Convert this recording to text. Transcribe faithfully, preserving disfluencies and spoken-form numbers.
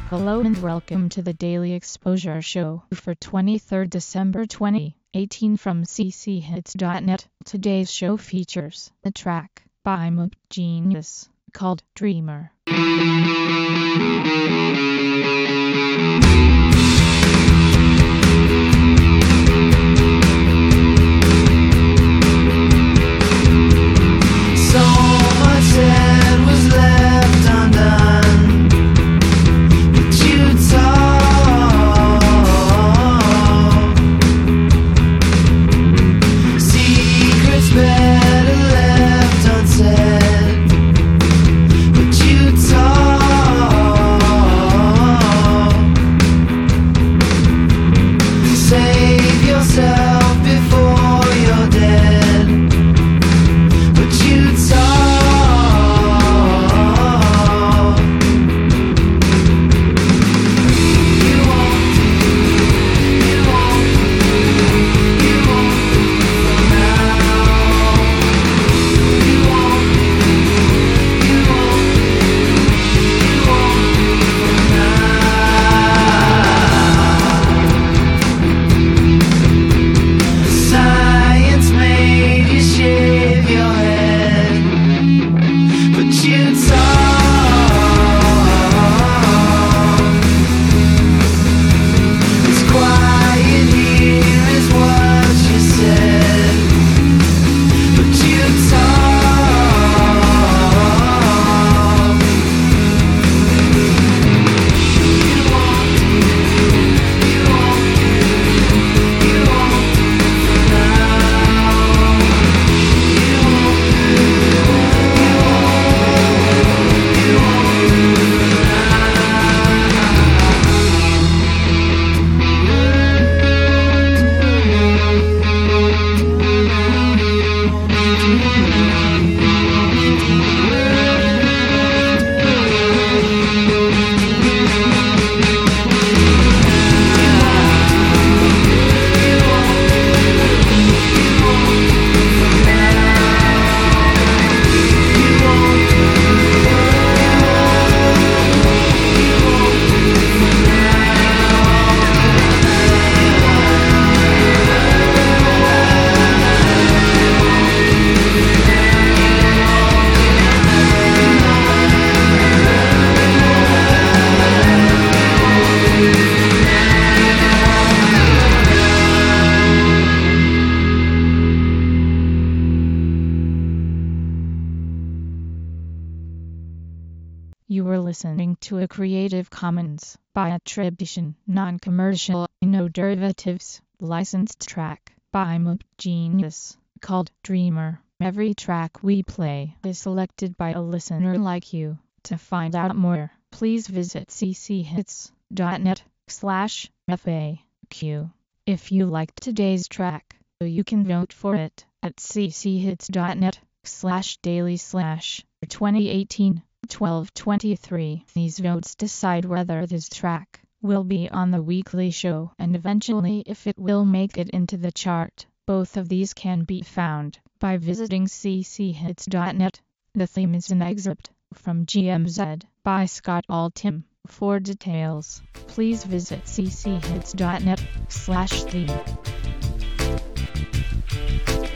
Hello and welcome to the Daily Exposure Show for twenty-third December twenty eighteen from c c hits dot net. Today's show features a track by Moop Genius called Dreamer. You were listening to a Creative Commons by attribution, non-commercial, no derivatives, licensed track by Moop Genius called Dreamer. Every track we play is selected by a listener like you. To find out more, please visit c c hits dot net slash F A Q. If you liked today's track, you can vote for it at c c hits dot net slash daily slash twenty eighteen twelve twenty-three. These votes decide whether this track will be on the weekly show and eventually if it will make it into the chart. Both of these can be found by visiting c c hits dot net. The theme is an excerpt from G M Z by Scott Altham. For details, please visit c c hits dot net slash theme.